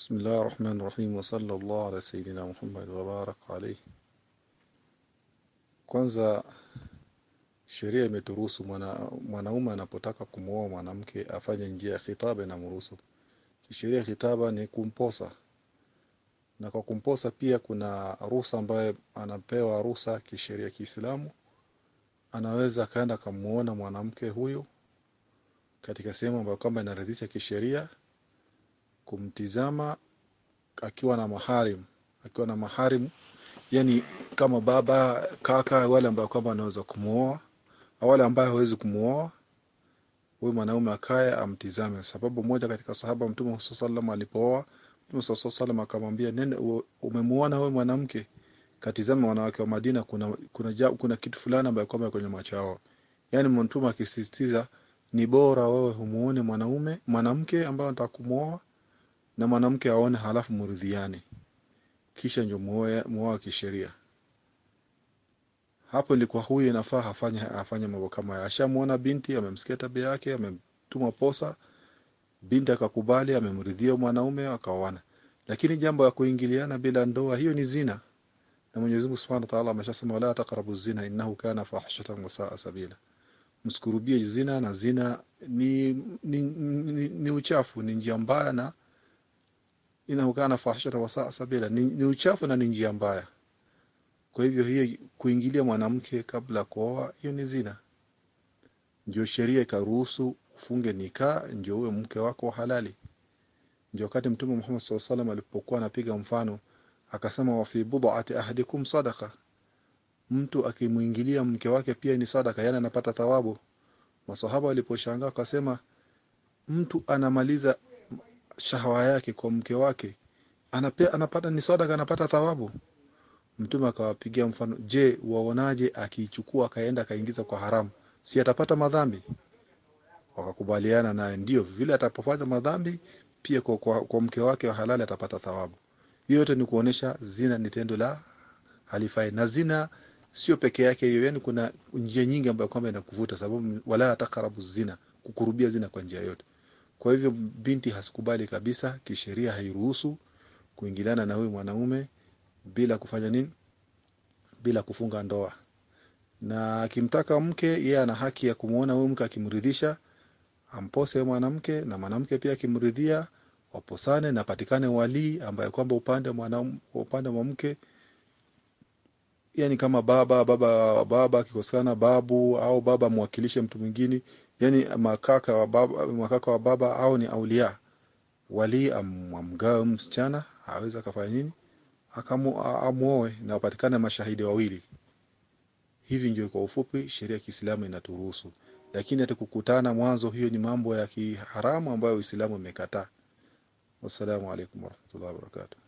بسم الله الرحمن الرحيم وصلى الله على سيدنا Muhammad wa baraka alayhi. Kwanza sheria imeturuhusu mwanaume anapotaka kumuoa mwanamke afanye njia ya khitaba na mruhusu. Kisheria khitaba ni kumposa. Na kwa kumposa pia kuna ruhusa ambayo anapewa ruhusa kisheria Kiislamu. Anaweza kaenda kumuona mwanamke huyo katika sehemu ambayo kama inaridhisha kisheria, kumtizama akiwa na maharim, yani kama baba, kaka, wale ambao kwamba wanaweza kumuoa au wale ambao hawezi kumuoa, huyo mwanaume akae amtizame. Sababu moja katika sahaba Mtume sallallahu alipooa, Mtume sallallahu akamwambia, nenda umemuona wewe mwanamke, katizama wanawake wa Madina, kuna kitu fulani ambacho kwamba kwenye macho yao. Yani Mtume akisisitiza ni bora wewe humuone mwanamke ambaye unataka kumuoa na mwanamke aone, halafu muridhiane, kisha ndio muoa kisheria. Hapo ilikuwa huyu inafaa afanye mambo kama haya. Ashamuona binti, amemsikia tabia yake, amemtuma posa, binti akakubali, amemridhia mwanaume, akaoana. Lakini jambo la kuingiliana bila ndoa, hiyo ni zina. Na Mwenyezi Mungu Subhanahu wa Ta'ala ameshasema, la taqrabu zina innahu kana fahishatan wa sa'a sabila. Msikurubie zina, na zina ni uchafu, ni njia mbaya, na innahu kana fahishatan wa sa'a sabila, ni uchafu na ni njia mbaya. Kwa hivyo hiyo kuingilia mwanamke kabla kuoa, hiyo ni zina. Ndio sheria ikaruhusu ufunge nikaa, ndio uwe mke wako halali. Ndio wakati Mtume Muhammad sallallahu alaihi wasallam alipokuwa anapiga mfano, akasema, wa fi bud'ati ahadikum sadaqa. Mtu akimuingilia mke wake pia ni sadaka, yani anapata thawabu. Masahaba waliposhangaa akasema, mtu anamaliza shahwa yake kwa mke wake, anapata ni sadaka, anapata thawabu. Mtume akawapigia mfano, je, waonaje akichukua akaenda kaingiza kwa haramu, si atapata madhambi? Wakakubaliana naye, ndio vile atapofanya madhambi pia kwa mke wake wa halali atapata thawabu. Hiyo yote ni kuonesha zina ni tendo la halifai. Na zina sio peke yake hiyo, yani kuna njia nyingi ambayo kwamba inakuvuta, sababu wala taqrabu zina, kukurubia zina kwa njia yote. Kwa hivyo binti hasikubali kabisa, kisheria hairuhusu kuingiliana na huyu mwanaume bila kufanya nini? Bila kufunga ndoa. Na akimtaka mke, yeye ana haki ya kumuona huyu mke, akimridhisha ampose mwanamke, na mwanamke pia akimridhia waposane, na patikane wali ambaye kwamba upande wa mke, yani kama baba akikosekana babu, au baba mwakilishe mtu mwingine, yani makaka wa baba au ni aulia, wali amgawe msichana, aweza kufanya nini? Amuoe na wapatikane mashahidi wawili. Hivi ndio kwa ufupi sheria ya Kiislamu inaturuhusu. Lakini hata kukutana mwanzo, hiyo ni mambo ya kiharamu ambayo Uislamu umekataa. Wassalamu alaykum warahmatullahi wabarakatuh.